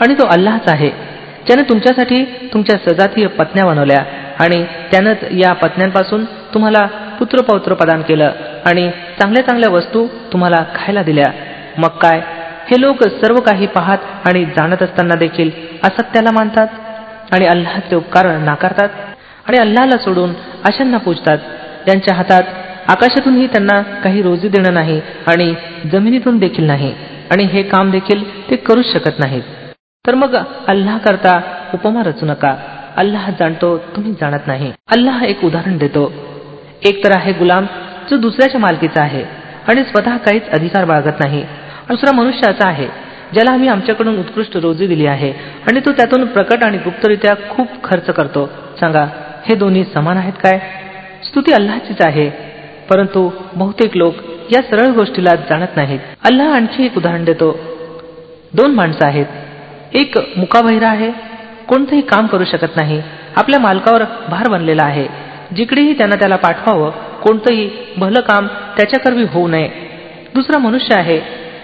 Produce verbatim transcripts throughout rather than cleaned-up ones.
आणि तो अल्लाहच आहे ज्याने तुमच्यासाठी तुमच्या सजातीय पत्न्या बनवल्या आणि त्यानंच या पत्न्यांपासून तुम्हाला पुत्रपौत्र प्रदान केलं आणि चांगल्या चांगल्या वस्तू तुम्हाला खायला दिल्या. मग काय, हे लोक सर्व काही पाहत आणि जाणत असताना देखील असत्याला मानतात आणि अल्लाहचे उपकार नाकारतात आणि अल्लाहला सोडून अशांना पूजतात ज्यांच्या हातात आकाशातूनही त्यांना काही रोजी देणं नाही आणि जमिनीतून देखील नाही आणि हे काम देखील ते करूच शकत नाहीत. तर मग अल्लाह करता उपमा रचू नका. अल्लाह जाणतो, तुम्ही जाणत नाही. अल्लाह एक उदाहरण देतो. एक तर आहे गुलाम जो दुसऱ्याच्या मालकीचा आहे आणि स्वतः काहीच अधिकार बाळगत नाही. दुसरा मनुष्य असा आहे ज्याला आम्ही आमच्याकडून उत्कृष्ट रोजी दिली आहे आणि तो त्यातून प्रकट आणि गुप्तरित्या खूप खर्च करतो. सांगा, हे दोन्ही समान आहेत काय? स्तुती अल्लाहचीच आहे, परंतु बहुतेक लोक या सरळ गोष्टीला जाणत नाहीत. अल्लाह आणखी एक उदाहरण देतो. दोन माणसं आहेत. एक मुकाबहिरा आहे, कोणतंही काम करू शकत नाही, आपल्या मालकावर भार बनलेला आहे. जिकडेही त्यांना त्याला पाठवावं, कोणतंही भलं काम त्याच्याकरवी होऊ नये. दुसरा मनुष्य आहे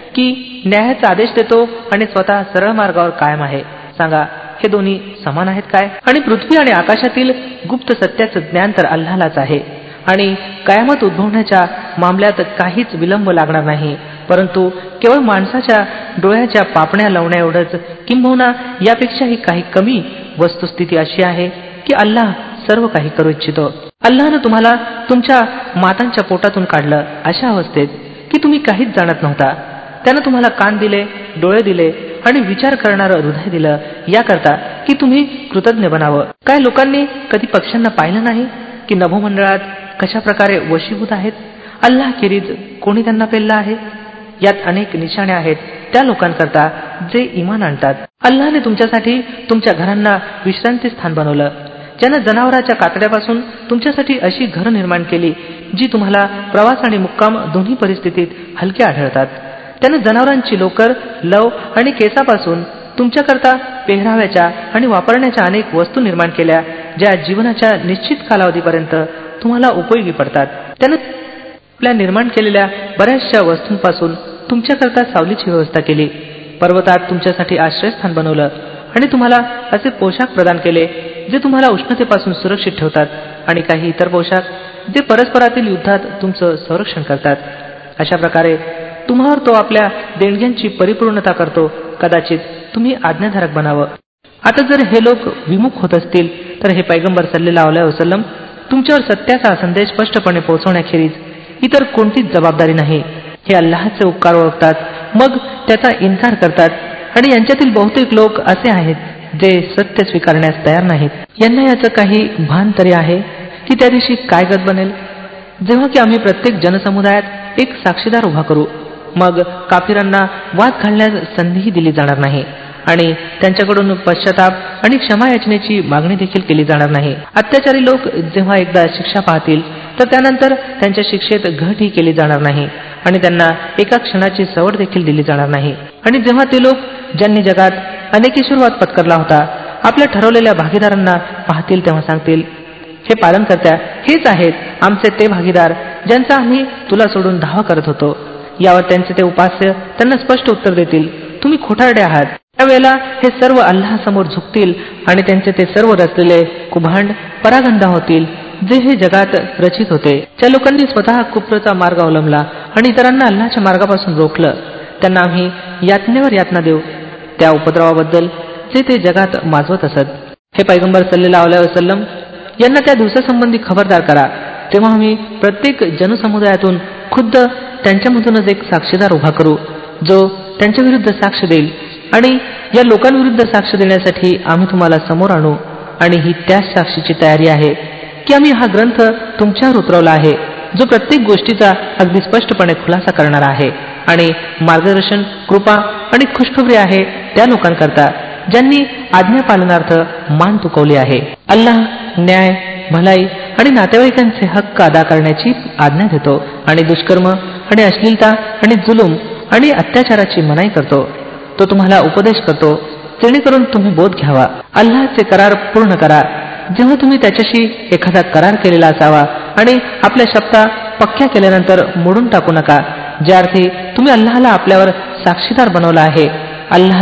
की न्यायाचा आदेश देतो आणि स्वतः सरळ मार्गावर कायम आहे. सांगा, हे दोन्ही समान आहेत काय? आणि पृथ्वी आणि आकाशातील गुप्त सत्याचं ज्ञान तर अल्लाहलाच आहे आणि कयामत उद्भवण्याच्या मामल्यात काहीच विलंब लागणार नाही, परंतु केवळ माणसाच्या डोळ्याच्या पापण्या लावण्या एवढंच, किंबहुना यापेक्षाही काही कमी वस्तुस्थिती अशी आहे की अल्लाह सर्व काही करू इच्छितो. अल्लाहनं तुम्हाला तुमच्या मातांच्या पोटातून काढलं अशा अवस्थेत की तुम्ही काहीच जाणत नव्हता. त्यानं तुम्हाला कान दिले, डोळे दिले आणि विचार करणारं हृदय दिलं, याकरता की तुम्ही कृतज्ञ बनावं. काय लोकांनी कधी पक्ष्यांना पाहिलं नाही की नभोमंडळात कशा प्रकारे वशीभूत आहेत? अल्लाह खेरीज कोणी त्यांना पेललं आहे? यात अनेक निशाणे आहेत त्या लोकांकरता जे इमान आणतात. अल्लाहने तुमच्यासाठी तुमच्या घरांना विश्रांती स्थान बनवलं, ज्यानं जनावराच्या कातड्यापासून तुमच्यासाठी अशी घरं निर्माण केली जी तुम्हाला प्रवास आणि मुक्काम दोन्ही परिस्थितीत हलके आढळतात. त्यानं जनावरांची लोकर, लव आणि केसापासून तुमच्याकरता पेहराव्याच्या आणि वापरण्याच्या अनेक वस्तू निर्माण केल्या ज्या जीवनाच्या निश्चित कालावधीपर्यंत तुम्हाला उपयोगी पडतात. त्यानं आपल्या निर्माण केलेल्या बऱ्याचशा वस्तूंपासून तुमच्याकरता सावलीची व्यवस्था केली, पर्वतात तुमच्यासाठी आश्रयस्थान बनवलं आणि तुम्हाला असे पोशाख प्रदान केले जे तुम्हाला उष्णतेपासून सुरक्षित ठेवतात आणि काही इतर पोशाख जे परस्परातील युद्धात तुमचं संरक्षण करतात. अशा प्रकारे तुम्हावर तो आपल्या देणग्यांची परिपूर्णता करतो. कदाचित तुम्ही आज्ञाधारक बनावं. आता जर हे लोक विमुख होत असतील तर हे पैगंबर सल्लल्लाहु अलैहि वसल्लम तुमच्यावर सत्याचा संदेश स्पष्टपणे पोहोचवण्याखेरीज इतर कोणतीच जबाबदारी नाही. हे अल्लाहचे उपकार ओळखतात, मग त्याचा इन्कार करतात आणि यांच्यातील बहुतेक लोक असे आहेत जे सत्य स्वीकारण्यास तयार नाहीत. यांना याचं काही भान तरी आहे की त्या दिवशी काय गत बनेल, जेव्हा की आम्ही प्रत्येक जनसमुदायात एक साक्षीदार उभा करू. मग काफिरांना वाद घालण्यास संधीही दिली जाणार नाही आणि त्यांच्याकडून पश्चाताप आणि क्षमा याचनेची मागणी देखील केली जाणार नाही. अत्याचारी लोक जेव्हा एकदा शिक्षा पाहतील तर त्यानंतर त्यांच्या शिक्षेत घटही केली जाणार नाही आणि त्यांना एका क्षणाची सवड देखील दिली जाणार नाही. आणि जेव्हा ते लोक ज्यांनी जगात अनेकेश्वरवाद पत्करला होता आपल्या ठरवलेल्या भागीदारांना पाहतील तेव्हा सांगतील, हे पालनकर्त्या, हेच आहेत आमचे ते भागीदार ज्यांचा आम्ही तुला सोडून धावा करत होतो. यावर त्यांचे ते उपास्य त्यांना स्पष्ट उत्तर देतील, तुम्ही खोटारडे आहात. त्यावेळेला हे सर्व अल्लाहसमोर झुकतील आणि त्यांचे ते सर्व रचलेले कुभांड परागंदा होतील जे हे जगात रचित होते. ज्या लोकांनी स्वतः कुफ्रचा मार्ग अवलंबला आणि इतरांना अल्लाहच्या मार्गापासून रोखलं, त्यांना आम्ही यातनेवर यातना देऊ त्या उपद्रवाबद्दल जे ते जगात माजवत असत. हे पैगंबर सल्लल्लाहु अलैहि वसल्लम यांना त्या दिवसासंबंधी खबरदार करा तेव्हा आम्ही प्रत्येक जनसमुदायातून खुद्द त्यांच्यामधूनच एक साक्षीदार उभा करू जो त्यांच्या विरुद्ध साक्ष देईल आणि या लोकांविरुद्ध साक्ष देण्यासाठी आम्ही तुम्हाला समोर आणू आणि ही त्याच साक्षीची तयारी आहे की आम्ही हा ग्रंथ तुमच्यावर उतरवला आहे जो प्रत्येक गोष्टीचा अगदी स्पष्टपणे खुलासा करणारा आहे आणि मार्गदर्शन, कृपा आणि खुशखबरी आहे त्या लोकांकरता ज्यांनी आज्ञा पालनार्थ मान तुकवली आहे. अल्लाह न्याय, भलाई आणि नातेवाईकांचे हक्क अदा करण्याची आज्ञा देतो आणि दुष्कर्म आणि अश्लीलता आणि जुलूम आणि अत्याचाराची मनाई करतो. तो तुम्हाला उपदेश करतो जेणेकरून तुम्ही बोध घ्यावा. अल्लाहचे करार पूर्ण करा जेव्हा तुम्ही त्याच्याशी एखादा करार केलेला असावा आणि आपल्या शब्दा पक्क्या केल्यानंतर मोडून टाकू नका, ज्या अर्थी तुम्ही अल्लाहला आपल्यावर साक्षीदार बनवला आहे. अल्लाहला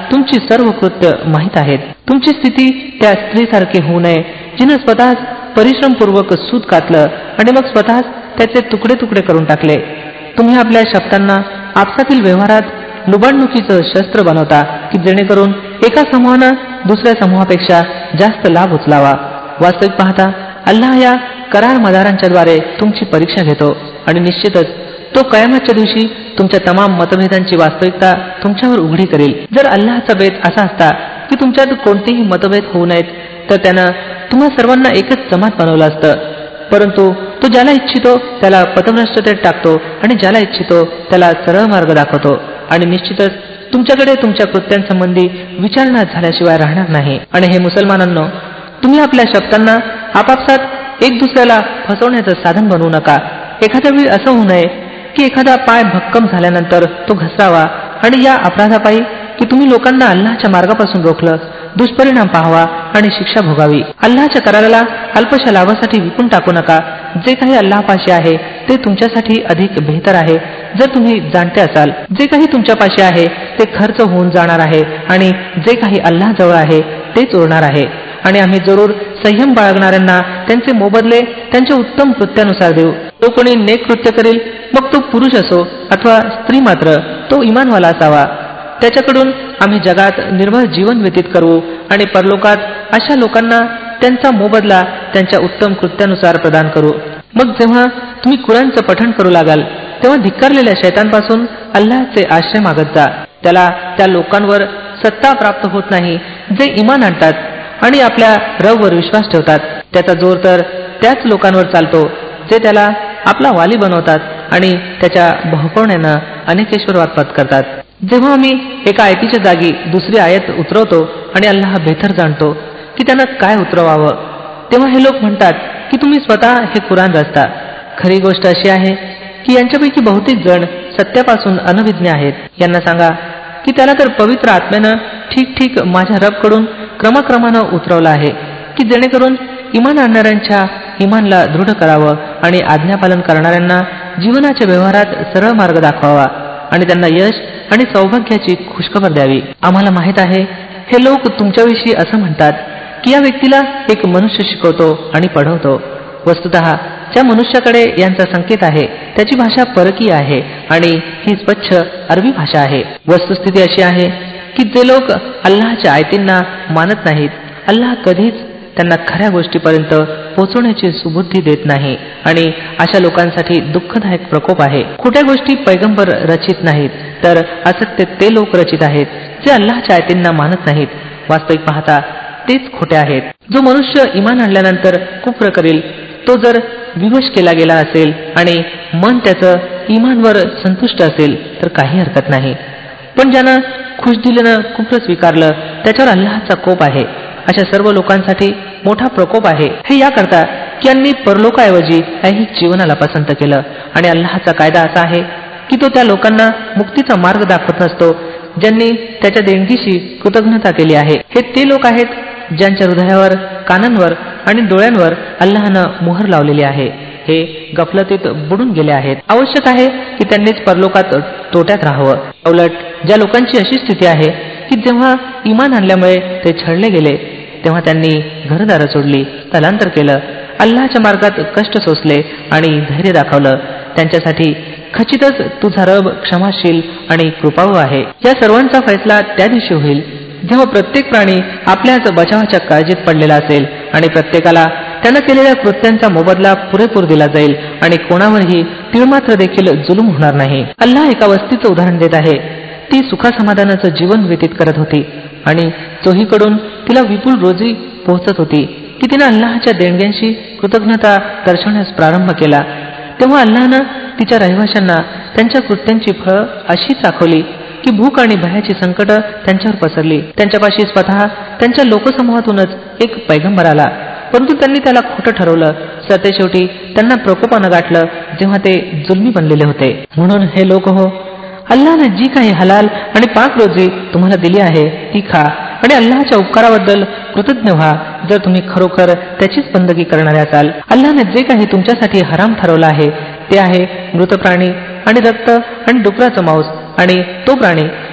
तुमची सर्व कृत्य माहीत आहेत. तुमची स्थिती त्या स्त्रीसारखी होऊ नये जिनं स्वतःच परिश्रमपूर्वक सूत कातलं आणि मग स्वतःच त्याचे तुकडे तुकडे करून टाकले. तुम्ही आपल्या शब्दांना आपसातील व्यवहारात लुबाडणुकीचं शस्त्र बनवता की जेणेकरून एका समूहानं दुसऱ्या समूहापेक्षा जास्त लाभ उचलावा. वास्तविक पाहता अल्लाह या करार मदारांच्या द्वारे तुमची परीक्षा घेतो आणि निश्चितच तो कयामतच्या दिवशी तुमच्या तमाम मतभेदांची वास्तविकता तुमच्यावर उघडी करेल. जर अल्लाहचा बेत असा असता की तुमच्यात कोणतेही मतभेद होऊ नयेत तर त्यानं तुम्हा सर्वांना एकच जमात बनवलं असतं. परंतु तो ज्याला इच्छितो त्याला पथभ्रष्टतेत टाकतो आणि ज्याला इच्छितो त्याला सरळ मार्ग दाखवतो. आणि निश्चितच तुमच्याकडे तुमच्या कृत्यांसंबंधी विचारणा झाल्याशिवाय राहणार नाही. आणि हे मुसलमानांनो, तुम्ही आपल्या शब्दांना आपापसात एक दुसऱ्याला फसवण्याचं साधन बनवू नका. एखाद्या वेळी असं होऊ नये की एखादा पाय भक्कम झाल्यानंतर तो घसरावा आणि या अपराधापायी की तुम्ही लोकांना अल्लाहच्या मार्गापासून रोखलं, दुष्परिणाम पाहावा आणि शिक्षा भोगावी. अल्लाहच्या कराराला अल्पशा लाभासाठी विकून टाकू नका. जे काही अल्लाहपाशी आहे ते तुमच्यासाठी अधिक बेहतर आहे जर तुम्ही जाणते असाल. जे काही तुमच्यापाशी आहे ते खर्च होऊन जाणार आहे आणि जे काही अल्लाहजवळ आहे तेच उरणार आहे. आणि आम्ही जरूर संयम बाळगणाऱ्यांना त्यांचे मोबदले त्यांच्या उत्तम कृत्यानुसार देऊ. तो कोणी नेक कृत्य करेल, मग तो पुरुष असो अथवा स्त्री, मात्र तो इमानवाला असावा. त्याच्याकडून आम्ही जगात निर्भय जीवन व्यतीत करू आणि परलोकात अशा लोकांना त्यांचा मोबदला त्यांच्या उत्तम कृत्यानुसार प्रदान करू. मग जेव्हा तुम्ही कुराणचं पठण करू लागाल तेव्हा धिक्कारलेल्या शैतानपासून अल्लाहचे आश्रय मागत जा. त्याला त्या लोकांवर सत्ता प्राप्त होत नाही जे इमान आणतात आणि आपल्या रबवर विश्वास ठेवतात. त्याचा जोर तर त्याच लोकांवर चालतो जे त्याला आपला वाली बनवतात आणि त्याच्या भोवपवण्यानं अनेकेश्वरवाद पत्करतात. जेव्हा आम्ही एका आयतीच्या जागी दुसरी आयत उतरवतो आणि अल्लाह बेहतर जाणतो की त्यानं काय उतरवावं, तेव्हा हे लोक म्हणतात की तुम्ही स्वतः हे कुराण रचता. खरी गोष्ट अशी आहे की यांच्यापैकी बहुतेक जण सत्यापासून अनभिज्ञ आहेत. यांना सांगा की त्याला तर पवित्र आत्म्यानं ठीक ठीक माझ्या रबकडून क्रमक्रमानं उतरवलं आहे की जेणेकरून इमान आणणाऱ्यांच्या इमानला दृढ करावं आणि आज्ञापालन करणाऱ्यांना जीवनाच्या व्यवहारात सरळ मार्ग दाखवावा आणि त्यांना यश आणि सौभाग्याची खुशखबर द्यावी. आम्हाला माहित आहे हे लोक तुमच्याविषयी असं म्हणतात की या व्यक्तीला एक मनुष्य शिकवतो आणि पढवतो. वस्तुतः ज्या मनुष्याकडे यांचा संकेत आहे त्याची भाषा परकीय आहे आणि ही स्वच्छ अरबी भाषा आहे. वस्तुस्थिती अशी आहे की जे लोक अल्लाहच्या आयतींना मानत नाहीत, अल्लाह कधीच त्यांना खऱ्या गोष्टीपर्यंत पोहोचवण्याची सुबुद्धी देत नाही आणि अशा लोकांसाठी दुःखदायक प्रकोप आहे. खोट्या गोष्टी पैगंबर रचित नाहीत, तर असत्य ते लोक रचित आहेत जे अल्लाहच्या आयतींना मानत नाहीत. वास्तविक पाहता तेच खोटे आहेत. जो मनुष्य इमान आणल्यानंतर कुफ्र करेल तो जर विवश केला गेला असेल आणि मन त्याचं इमानवर संतुष्ट असेल तर काही हरकत नाही. पण ज्यानं खुशदिलीनं कुफ्र स्वीकारलं त्याच्यावर अल्लाहचा कोप आहे. अशा सर्व लोकांसाठी मोठा प्रकोप आहे. हे याकरता की यांनी परलोकाऐवजी ऐहिक जीवनाला पसंत केलं आणि अल्लाहचा कायदा असा आहे की तो त्या लोकांना मुक्तीचा मार्ग दाखवत नसतो ज्यांनी त्याच्या देणगीशी कृतज्ञता केली आहे. हे ते लोक आहेत ज्यांच्या हृदयावर, कानांवर आणि डोळ्यांवर अल्लाहनं मोहर लावलेली आहे. हे गफलतीत बुडून गेले आहेत. आवश्यक आहे की त्यांनीच परलोकात तोट्यात राहावं. उलट ज्या लोकांची अशी स्थिती आहे की जेव्हा इमान आणल्यामुळे ते छळले गेले तेव्हा त्यांनी घरदारं सोडली, स्थलांतर केलं, अल्लाहच्या मार्गात कष्ट सोसले आणि धैर्य दाखवलं, त्यांच्यासाठी खचितच तुझा रब क्षमाशील आणि कृपाळू आहे. या सर्वांचा फैसला त्या दिवशी होईल जेव्हा प्रत्येक प्राणी आपल्याच बचावाच्या काळजीत पडलेला असेल आणि प्रत्येकाला त्यानं केलेल्या कृत्यांचा मोबदला पुरेपूर दिला जाईल आणि कोणावरही तिळमात्र देखील जुलूम होणार नाही. अल्लाह एका वस्तीचं उदाहरण देत आहे. ती सुखासमाधानाचं जीवन व्यतीत करत होती आणि चोहीकडून तिला विपुल रोजी पोहोचत होती की तिने अल्लाहच्या देणग्यांशी कृतज्ञता दर्शवण्यास प्रारंभ केला. तेव्हा अल्लाहनं तिच्या रहिवाशांना त्यांच्या कृत्यांची फळं अशी चाखवली की भूक आणि भयाची संकट त्यांच्यावर पसरली. त्यांच्यापाशी स्वतः त्यांच्या लोकसमूहातूनच एक पैगंबर आला, परंतु त्यांनी त्याला खोटं ठरवलं. सरतेशेवटी त्यांना प्रकोपानं गाठलं जेव्हा ते जुलमी बनलेले होते. म्हणून हे लोक हो, अल्लाहने जी काही हलाल आणि पाक रोजी तुम्हाला दिली आहे ती खा आणि अल्लाहच्या उपकाराबद्दल कृतज्ञ व्हा जर तुम्ही खरोखर त्याचीच बंदगी करणारे असाल. अल्लाहने जे काही तुमच्यासाठी हराम ठरवलं आहे ते आहे मृत प्राणी आणि रक्त आणि डुकराचं मांस आणि तो प्राणी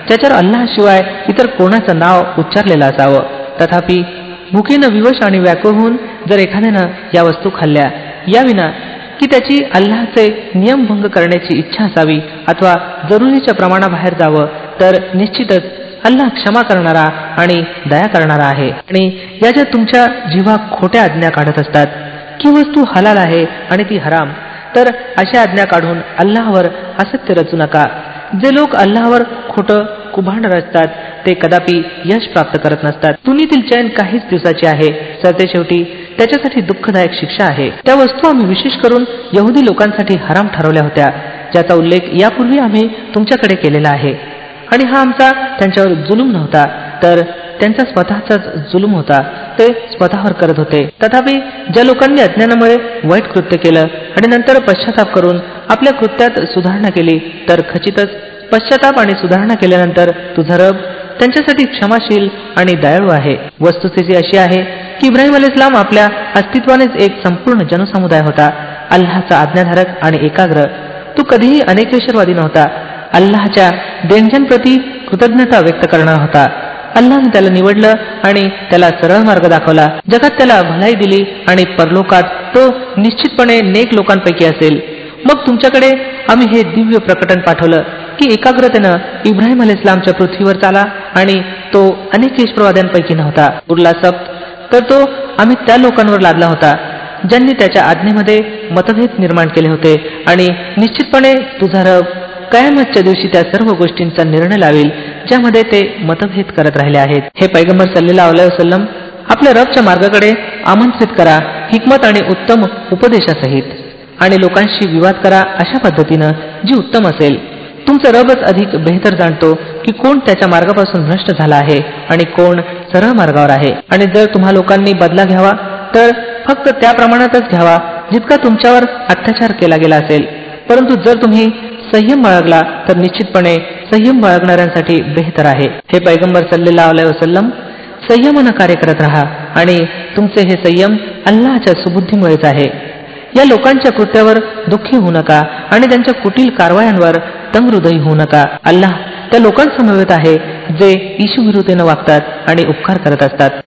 ज्याच्यावर अल्लाशिवाय इतर कोणाचं नाव उच्चारलेलं असावं. तथापि भुकेनं विवश आणि व्याकुळ होऊन जर एखाद्यानं या वस्तू खाल्ल्या याविना की त्याची अल्लाहचे नियमभंग करण्याची इच्छा असावी अथवा जरुरीच्या प्रमाणाबाहेर जावं, तर निश्चितच अल्लाह क्षमा करणारा आणि दया करणारा आहे. आणि या ज्या तुमच्या जीवा खोट्या आज्ञा काढत असतात की वस्तू हलाल आहे आणि ती हराम, तर अशा आज्ञा काढून अल्लाहवर असत्य रचू नका. जे लोक अल्लाहवर खोटं कुभांड रचतात ते कदापि यश प्राप्त करत नसतात. दुनियेतील चैन काहीच दिवसाची आहे, सरते शेवटी त्याच्यासाठी दुःखदायक शिक्षा आहे. त्या वस्तू आम्ही विशेष करून यहुदी लोकांसाठी हराम ठरवल्या होत्या, ज्याचा उल्लेख यापूर्वी आम्ही तुमच्याकडे केलेला आहे. आणि हा आमचा त्यांच्यावर जुलूम नव्हता, तर त्यांचा स्वतःचाच जुलूम होता. ते स्वतःवर करत होते. तथापि ज्या लोकांनी अज्ञानामुळे वाईट कृत्य केलं आणि नंतर पश्चाताप करून आपल्या कृत्यात सुधारणा केली, तर खचितच पश्चाताप आणि सुधारणा केल्यानंतर तुझा रब त्यांच्यासाठी क्षमाशील आणि दयाळू आहे. वस्तुस्थिती अशी आहे की इब्राहिम अलैहिस्सलाम आपल्या अस्तित्वानेच एक संपूर्ण जनसमुदाय होता, अल्लाहचा आज्ञाधारक आणि एकाग्र. तो कधीही अनेकेश्वरवादी नव्हता. अल्लाहच्या देणग्यांप्रती कृतज्ञता व्यक्त करणारा होता. अल्लाहने त्याला निवडलं आणि त्याला सरळ मार्ग दाखवला. जगात त्याला भलाई दिली आणि परलोकात तो निश्चितपणे नेक लोकांपैकी असेल. मग तुमच्याकडे आम्ही हे दिव्य प्रकटन पाठवलं की एकाग्रतेनं इब्राहिम अलैहिस्सलामच्या पृथ्वीवर चाला आणि तो अनेक ईश्वरवाद्यांपैकी नव्हता. उरला सप्त तर तो आम्ही त्या लोकांवर लादला होता ज्यांनी त्याच्या आज्ञेमध्ये मतभेद निर्माण केले होते. आणि निश्चितपणे तुझा रब कयामतच्या दिवशी त्या सर्व गोष्टींचा निर्णय लावेल ज्यामध्ये ते मतभेद करत राहिले आहेत. हे पैगंबर सल्लल्लाहु अलैहि वसल्लम, आपल्या रबच्या मार्गाकडे आमंत्रित करा हिकमत आणि उत्तम उपदेशासहित, आणि लोकांशी विवाद करा अशा पद्धतीनं जी उत्तम असेल. तुमचा रबच अधिक बेहतर जाणतो की कोण त्याच्या मार्गापासून भ्रष्ट झाला आहे आणि कोण सरळ मार्गावर आहे. आणि जर तुम्हा लोकांनी बदला घ्यावा तर फक्त त्या प्रमाणातच घ्यावा जितका तुमच्यावर अत्याचार केला गेला असेल. परंतु जर तुम्ही संयम बाळगला तर निश्चितपणे संयम बाळगणाऱ्यांसाठी बेहतर आहे. हे पैगंबर सल्लल्लाहु अलैहि वसल्लम, संयमानं कार्य करत राहा आणि तुमचे हे संयम अल्लाहच्या सुबुद्धीमुळेच आहे. या लोकांच्या कृत्यावर दुःखी होऊ नका आणि त्यांच्या कुटील कारवायांवर तंगहृदयी होऊ नका. अल्लाह त्या लोकांसमवेत आहे जे ईशुविरुद्धेनं वागतात आणि उपकार करत असतात.